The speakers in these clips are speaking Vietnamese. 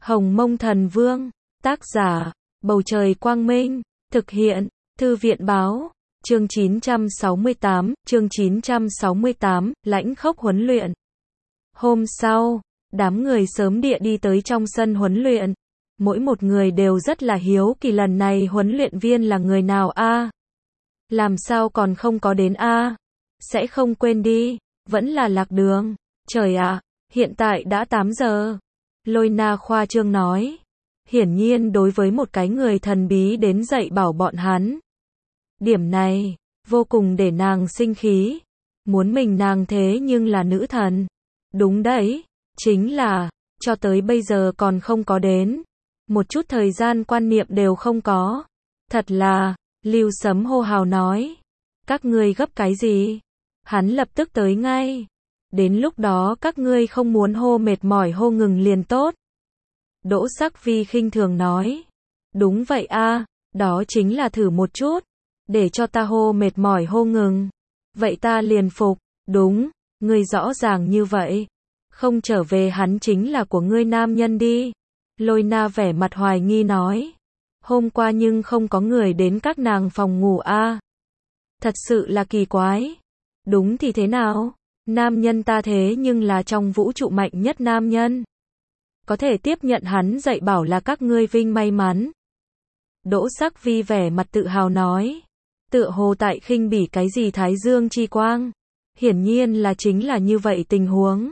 Hồng Mông Thần Vương, tác giả, Bầu Trời Quang Minh, thực hiện, Thư viện Báo, chương 968, lãnh khốc huấn luyện. Hôm sau, đám người sớm địa đi tới trong sân huấn luyện. Mỗi một người đều rất là hiếu kỳ lần này huấn luyện viên là người nào a? Làm sao còn không có đến a? Sẽ không quên đi, vẫn là lạc đường. Trời ạ, hiện tại đã 8 giờ. Lôi Na khoa trương nói. Hiển nhiên đối với một cái người thần bí đến dạy bảo bọn hắn. Điểm này, vô cùng để nàng sinh khí. Muốn mình nàng thế nhưng là nữ thần. Đúng đấy, chính là, cho tới bây giờ còn không có đến. Một chút thời gian quan niệm đều không có. Thật là, Lưu Sấm hô hào nói. Các ngươi gấp cái gì? Hắn lập tức tới ngay. Đến lúc đó các ngươi không muốn hô mệt mỏi hô ngừng liền tốt. Đỗ Sắc Vi khinh thường nói. Đúng vậy a, đó chính là thử một chút. Để cho ta hô mệt mỏi hô ngừng. Vậy ta liền phục, đúng, ngươi rõ ràng như vậy. Không trở về hắn chính là của ngươi nam nhân đi. Lôi Na vẻ mặt hoài nghi nói. Hôm qua nhưng không có người đến các nàng phòng ngủ a. Thật sự là kỳ quái. Đúng thì thế nào? Nam nhân ta thế nhưng là trong vũ trụ mạnh nhất nam nhân. Có thể tiếp nhận hắn dạy bảo là các ngươi vinh may mắn. Đỗ Sắc Vi vẻ mặt tự hào nói. Tựa hồ tại khinh bỉ cái gì Thái Dương chi quang. Hiển nhiên là chính là như vậy tình huống.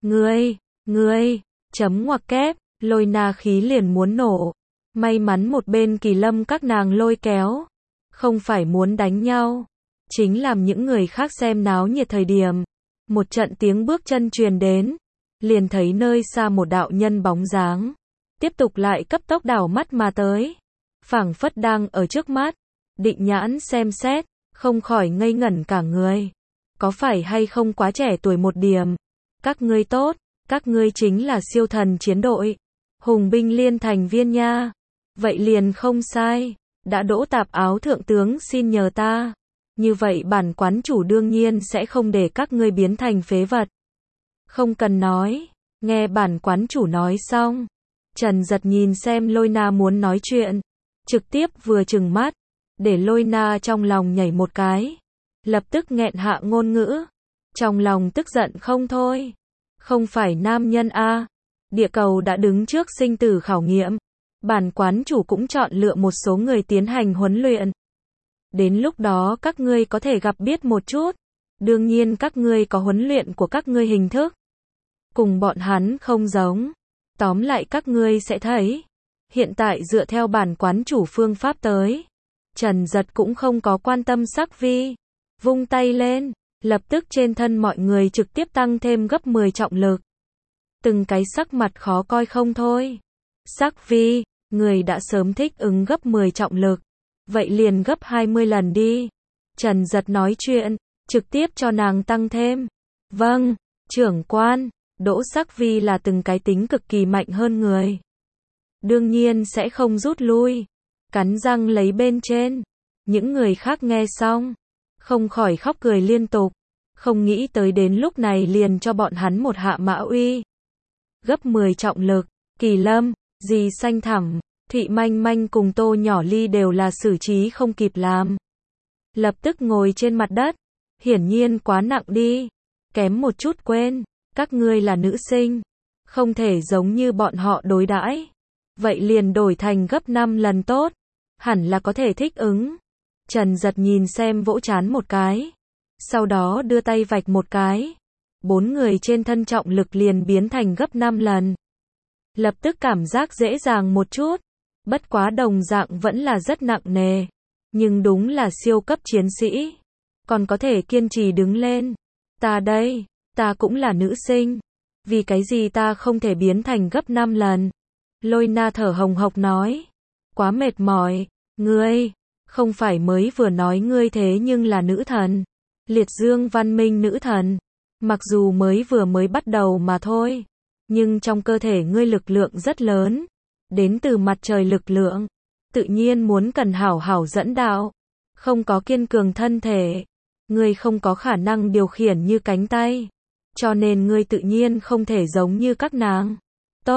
Ngươi, chấm ngoặc kép, Lôi Na khí liền muốn nổ. May mắn một bên Kỳ Lâm các nàng lôi kéo. Không phải muốn đánh nhau. Chính làm những người khác xem náo nhiệt thời điểm. Một trận tiếng bước chân truyền đến. Liền thấy nơi xa một đạo nhân bóng dáng. Tiếp tục lại cấp tốc đảo mắt mà tới. Phảng phất đang ở trước mắt. Định Nhãn xem xét. Không khỏi ngây ngẩn cả người. Có phải hay không quá trẻ tuổi một điểm. Các ngươi tốt. Các ngươi chính là siêu thần chiến đội. Hùng binh liên thành viên nha. Vậy liền không sai. Đã Đỗ Tạp Áo thượng tướng xin nhờ ta. Như vậy bản quán chủ đương nhiên sẽ không để các ngươi biến thành phế vật. Không cần nói. Nghe bản quán chủ nói xong. Trần Giật nhìn xem Lôi Na muốn nói chuyện. Trực tiếp vừa trừng mắt. Để Lôi Na trong lòng nhảy một cái. Lập tức nghẹn hạ ngôn ngữ. Trong lòng tức giận không thôi. Không phải nam nhân a. Địa cầu đã đứng trước sinh tử khảo nghiệm. Bản quán chủ cũng chọn lựa một số người tiến hành huấn luyện. Đến lúc đó các ngươi có thể gặp biết một chút. Đương nhiên các ngươi có huấn luyện của các ngươi hình thức. Cùng bọn hắn không giống. Tóm lại các ngươi sẽ thấy. Hiện tại dựa theo bản quán chủ phương pháp tới. Trần Giật cũng không có quan tâm Sắc Vi. Vung tay lên. Lập tức trên thân mọi người trực tiếp tăng thêm gấp 10 trọng lực. Từng cái sắc mặt khó coi không thôi. Sắc Vi, người đã sớm thích ứng gấp 10 trọng lực. Vậy liền gấp 20 lần đi. Trần Giật nói chuyện, trực tiếp cho nàng tăng thêm. Vâng, trưởng quan, Đỗ Sắc Vi là từng cái tính cực kỳ mạnh hơn người. Đương nhiên sẽ không rút lui. Cắn răng lấy bên trên. Những người khác nghe xong. Không khỏi khóc cười liên tục. Không nghĩ tới đến lúc này liền cho bọn hắn một hạ mã uy. Gấp 10 trọng lực. Kỳ Lâm, Dì Xanh Thẳm, Thụy Manh Manh cùng Tô Nhỏ Ly đều là xử trí không kịp làm. Lập tức ngồi trên mặt đất. Hiển nhiên quá nặng đi. Kém một chút quên. Các ngươi là nữ sinh. Không thể giống như bọn họ đối đãi. Vậy liền đổi thành gấp 5 lần tốt. Hẳn là có thể thích ứng. Trần Giật nhìn xem vỗ trán một cái. Sau đó đưa tay vạch một cái. 4 người trên thân trọng lực liền biến thành gấp 5 lần. Lập tức cảm giác dễ dàng một chút. Bất quá đồng dạng vẫn là rất nặng nề. Nhưng đúng là siêu cấp chiến sĩ. Còn có thể kiên trì đứng lên. Ta đây, ta cũng là nữ sinh. Vì cái gì ta không thể biến thành gấp 5 lần? Lôi Na thở hồng hộc nói. Quá mệt mỏi. Ngươi, không phải mới vừa nói ngươi thế nhưng là nữ thần. Liệt dương văn minh nữ thần. Mặc dù mới bắt đầu mà thôi. Nhưng trong cơ thể ngươi lực lượng rất lớn. Đến từ mặt trời lực lượng. Tự nhiên muốn cần hảo hảo dẫn đạo. Không có kiên cường thân thể. Ngươi không có khả năng điều khiển như cánh tay. Cho nên ngươi tự nhiên không thể giống như các nàng. Tốt,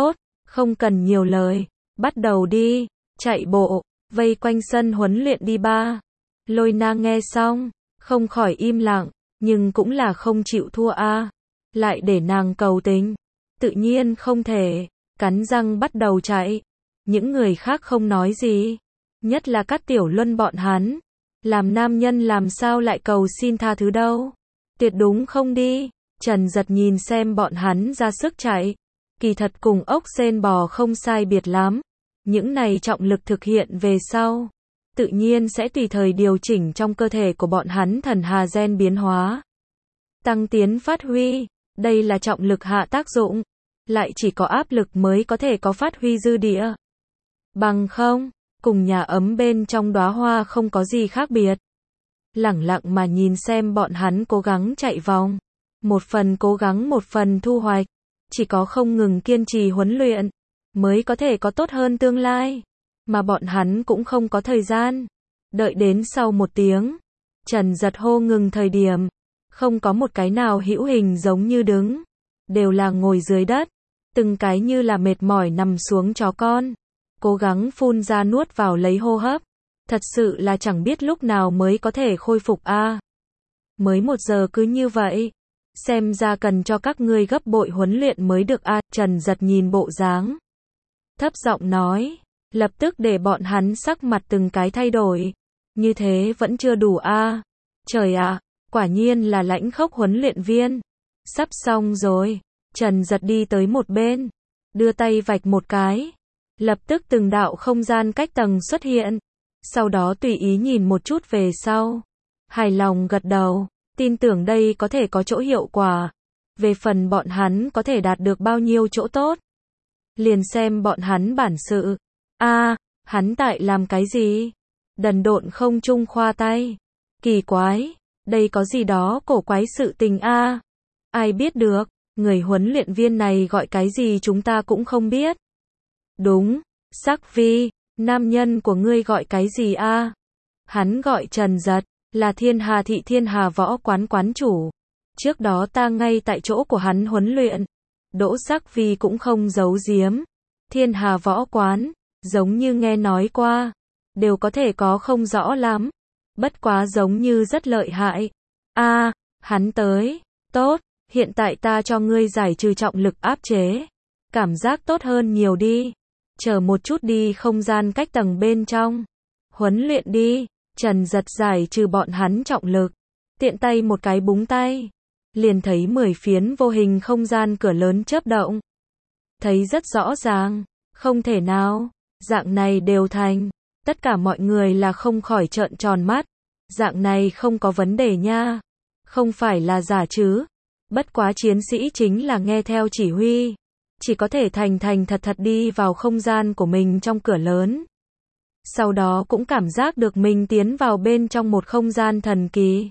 Không cần nhiều lời, bắt đầu đi, chạy bộ, vây quanh sân huấn luyện đi ba. Lôi Na nghe xong, không khỏi im lặng, nhưng cũng là không chịu thua a. Lại để nàng cầu tình, tự nhiên không thể, cắn răng bắt đầu chạy. Những người khác không nói gì, nhất là Cát Tiểu Luân bọn hắn. Làm nam nhân làm sao lại cầu xin tha thứ đâu. Tuyệt đúng không đi. Trần Giật nhìn xem bọn hắn ra sức chạy. Kỳ thật cùng ốc sên bò không sai biệt lắm. Những này trọng lực thực hiện về sau, tự nhiên sẽ tùy thời điều chỉnh trong cơ thể của bọn hắn thần hà gen biến hóa. Tăng tiến phát huy, đây là trọng lực hạ tác dụng. Lại chỉ có áp lực mới có thể có phát huy dư địa. Bằng không, cùng nhà ấm bên trong đóa hoa không có gì khác biệt. Lẳng lặng mà nhìn xem bọn hắn cố gắng chạy vòng. Một phần cố gắng một phần thu hoạch. Chỉ có không ngừng kiên trì huấn luyện, mới có thể có tốt hơn tương lai. Mà bọn hắn cũng không có thời gian. Đợi đến sau 1 tiếng, Trần Giật hô ngừng thời điểm. Không có một cái nào hữu hình giống như đứng. Đều là ngồi dưới đất. Từng cái như là mệt mỏi nằm xuống chó con. Cố gắng phun ra nuốt vào lấy hô hấp. Thật sự là chẳng biết lúc nào mới có thể khôi phục a. Mới 1 giờ cứ như vậy. Xem ra cần cho các ngươi gấp bội huấn luyện mới được a. Trần Giật nhìn bộ dáng, thấp giọng nói. Lập tức để bọn hắn sắc mặt từng cái thay đổi. Như thế vẫn chưa đủ a. Trời ạ, quả nhiên là lãnh khốc huấn luyện viên. Sắp xong rồi. Trần Giật đi tới một bên, đưa tay vạch một cái. Lập tức từng đạo không gian cách tầng xuất hiện. Sau đó tùy ý nhìn một chút về sau. Hài lòng gật đầu, tin tưởng đây có thể có chỗ hiệu quả. Về phần bọn hắn có thể đạt được bao nhiêu chỗ tốt, liền xem bọn hắn bản sự. A, hắn tại làm cái gì? Đần độn không trung khoa tay. Kỳ quái, đây có gì đó cổ quái sự tình a. Ai biết được, người huấn luyện viên này gọi cái gì chúng ta cũng không biết. Đúng, Sắc Vi, nam nhân của ngươi gọi cái gì a? Hắn gọi Trần Giật, là Thiên Hà thị Thiên Hà võ quán quán chủ. Trước đó ta ngay tại chỗ của hắn huấn luyện. Đỗ Sắc Vi cũng không giấu giếm. Thiên Hà võ quán, giống như nghe nói qua, đều có thể có không rõ lắm. Bất quá giống như rất lợi hại. A, hắn tới, tốt, hiện tại ta cho ngươi giải trừ trọng lực áp chế. Cảm giác tốt hơn nhiều đi. Chờ một chút đi không gian cách tầng bên trong. Huấn luyện đi. Trần Giật giải trừ bọn hắn trọng lực. Tiện tay một cái búng tay. Liền thấy 10 phiến vô hình không gian cửa lớn chớp động. Thấy rất rõ ràng. Không thể nào. Dạng này đều thành. Tất cả mọi người là không khỏi trợn tròn mắt. Dạng này không có vấn đề nha. Không phải là giả chứ. Bất quá chiến sĩ chính là nghe theo chỉ huy. Chỉ có thể thành thật đi vào không gian của mình trong cửa lớn. Sau đó cũng cảm giác được mình tiến vào bên trong một không gian thần kỳ.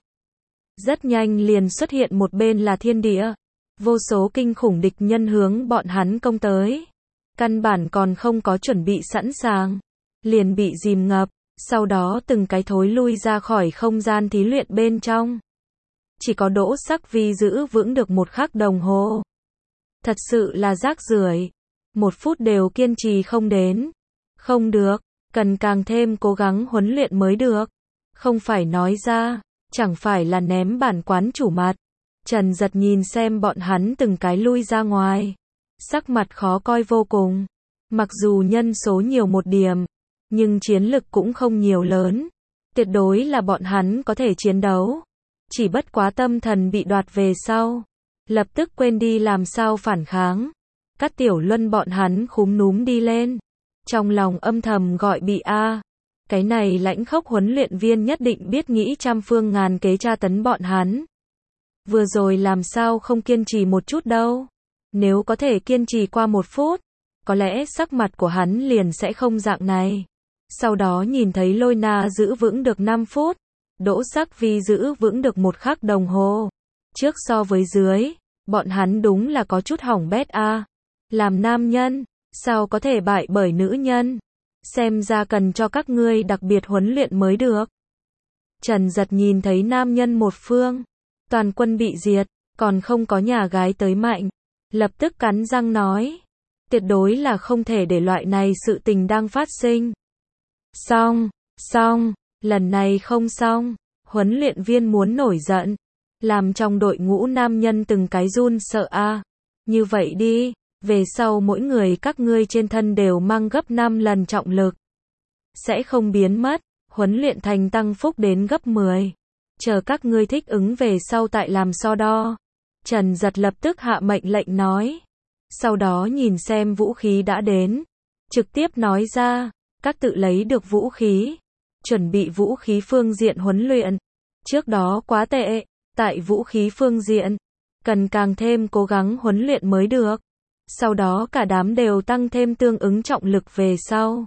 Rất nhanh liền xuất hiện một bên là thiên địa. Vô số kinh khủng địch nhân hướng bọn hắn công tới. Căn bản còn không có chuẩn bị sẵn sàng. Liền bị dìm ngập. Sau đó từng cái thối lui ra khỏi không gian thí luyện bên trong. Chỉ có Đỗ Sắc Vi giữ vững được 1 khắc đồng hồ. Thật sự là rác rưởi. 1 phút đều kiên trì không đến. Không được, cần càng thêm cố gắng huấn luyện mới được. Không phải nói ra, chẳng phải là ném bản quán chủ mặt. Trần Giật nhìn xem bọn hắn từng cái lui ra ngoài. Sắc mặt khó coi vô cùng. Mặc dù nhân số nhiều 1 điểm, nhưng chiến lực cũng không nhiều lớn. Tuyệt đối là bọn hắn có thể chiến đấu. Chỉ bất quá tâm thần bị đoạt về sau. Lập tức quên đi làm sao phản kháng. Cát Tiểu Luân bọn hắn khúm núm đi lên. Trong lòng âm thầm gọi bị a. Cái này lãnh khốc huấn luyện viên nhất định biết nghĩ trăm phương ngàn kế tra tấn bọn hắn. Vừa rồi làm sao không kiên trì một chút đâu. Nếu có thể kiên trì qua 1 phút, có lẽ sắc mặt của hắn liền sẽ không dạng này. Sau đó nhìn thấy Lôi Na giữ vững được 5 phút. Đỗ Sắc Vi giữ vững được 1 khắc đồng hồ. Trước so với dưới, bọn hắn đúng là có chút hỏng bét a. Làm nam nhân, sao có thể bại bởi nữ nhân? Xem ra cần cho các ngươi đặc biệt huấn luyện mới được. Trần Giật nhìn thấy nam nhân một phương, toàn quân bị diệt, còn không có nhà gái tới mạnh. Lập tức cắn răng nói. Tuyệt đối là không thể để loại này sự tình đang phát sinh. Xong, lần này không xong. Huấn luyện viên muốn nổi giận. Làm trong đội ngũ nam nhân từng cái run sợ a. Như vậy đi, về sau mỗi người các ngươi trên thân đều mang gấp 5 lần trọng lực. Sẽ không biến mất, huấn luyện thành tăng phúc đến gấp 10. Chờ các ngươi thích ứng về sau tại làm so đo. Trần Giật lập tức hạ mệnh lệnh nói. Sau đó nhìn xem vũ khí đã đến. Trực tiếp nói ra, các tự lấy được vũ khí. Chuẩn bị vũ khí phương diện huấn luyện. Trước đó quá tệ, tại vũ khí phương diện. Cần càng thêm cố gắng huấn luyện mới được. Sau đó cả đám đều tăng thêm tương ứng trọng lực về sau.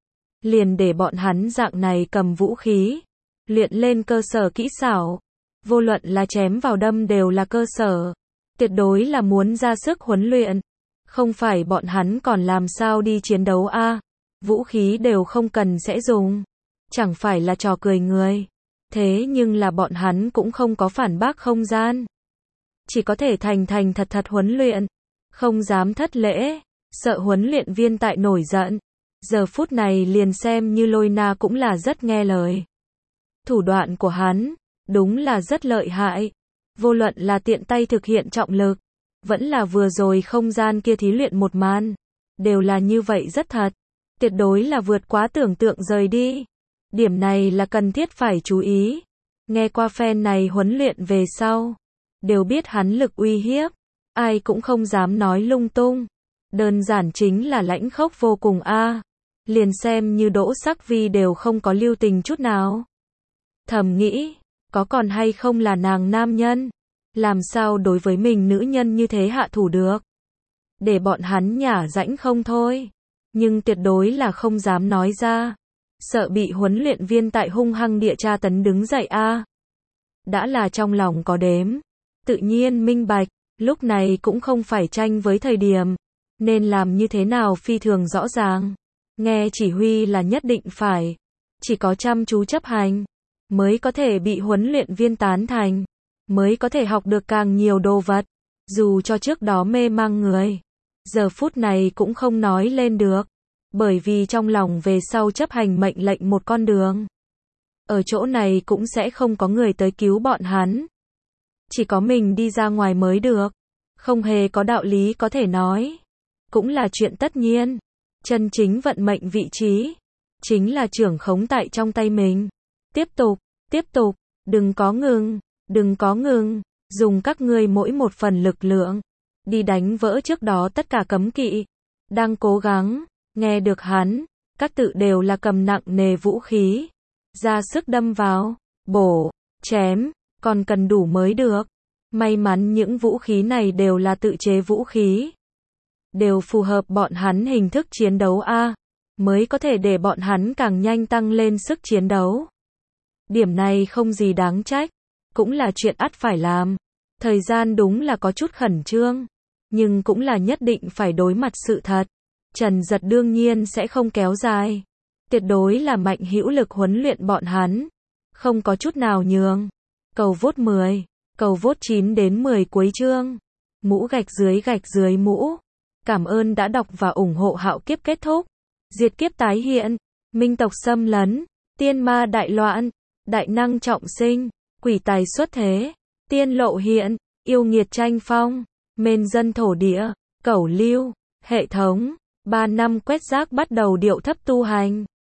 Liền để bọn hắn dạng này cầm vũ khí. Luyện lên cơ sở kỹ xảo. Vô luận là chém vào đâm đều là cơ sở. Tuyệt đối là muốn ra sức huấn luyện. Không phải bọn hắn còn làm sao đi chiến đấu a? Vũ khí đều không cần sẽ dùng. Chẳng phải là trò cười người. Thế nhưng là bọn hắn cũng không có phản bác không gian. Chỉ có thể thành thật huấn luyện. Không dám thất lễ. Sợ huấn luyện viên tại nổi giận. Giờ phút này liền xem như Lôi Na cũng là rất nghe lời. Thủ đoạn của hắn, đúng là rất lợi hại. Vô luận là tiện tay thực hiện trọng lực, vẫn là vừa rồi không gian kia thí luyện một màn. Đều là như vậy rất thật. Tuyệt đối là vượt quá tưởng tượng rời đi. Điểm này là cần thiết phải chú ý. Nghe qua fan này huấn luyện về sau. Đều biết hắn lực uy hiếp. Ai cũng không dám nói lung tung. Đơn giản chính là lãnh khốc vô cùng a. Liền xem như Đỗ Sắc Vi đều không có lưu tình chút nào. Thầm nghĩ, có còn hay không là nàng nam nhân? Làm sao đối với mình nữ nhân như thế hạ thủ được? Để bọn hắn nhả rãnh không thôi. Nhưng tuyệt đối là không dám nói ra. Sợ bị huấn luyện viên tại hung hăng địa tra tấn đứng dậy a. Đã là trong lòng có đếm. Tự nhiên minh bạch, lúc này cũng không phải tranh với thời điểm. Nên làm như thế nào phi thường rõ ràng. Nghe chỉ huy là nhất định phải. Chỉ có chăm chú chấp hành. Mới có thể bị huấn luyện viên tán thành. Mới có thể học được càng nhiều đồ vật. Dù cho trước đó mê mang người. Giờ phút này cũng không nói lên được. Bởi vì trong lòng về sau chấp hành mệnh lệnh một con đường. Ở chỗ này cũng sẽ không có người tới cứu bọn hắn. Chỉ có mình đi ra ngoài mới được. Không hề có đạo lý có thể nói. Cũng là chuyện tất nhiên. Chân chính vận mệnh vị trí. Chính là trưởng khống tại trong tay mình. Tiếp tục, đừng có ngừng. Dùng các ngươi mỗi một phần lực lượng. Đi đánh vỡ trước đó tất cả cấm kỵ. Đang cố gắng. Nghe được hắn. Các tự đều là cầm nặng nề vũ khí. Ra sức đâm vào. Bổ. Chém. Còn cần đủ mới được. May mắn những vũ khí này đều là tự chế vũ khí. Đều phù hợp bọn hắn hình thức chiến đấu a. Mới có thể để bọn hắn càng nhanh tăng lên sức chiến đấu. Điểm này không gì đáng trách. Cũng là chuyện ắt phải làm. Thời gian đúng là có chút khẩn trương. Nhưng cũng là nhất định phải đối mặt sự thật. Trần Giật đương nhiên sẽ không kéo dài. Tuyệt đối là mạnh hữu lực huấn luyện bọn hắn. Không có chút nào nhường. Cầu vote 10. Cầu vote 9 đến 10 cuối chương. Mũ gạch dưới mũ. Cảm ơn đã đọc và ủng hộ Hạo Kiếp kết thúc. Diệt kiếp tái hiện. Minh tộc xâm lấn. Tiên ma đại loạn. Đại năng trọng sinh. Quỷ tài xuất thế. Tiên lộ hiện. Yêu nghiệt tranh phong. Mên dân thổ địa. Cẩu lưu. Hệ thống. 3 năm quét rác bắt đầu điệu thấp tu hành.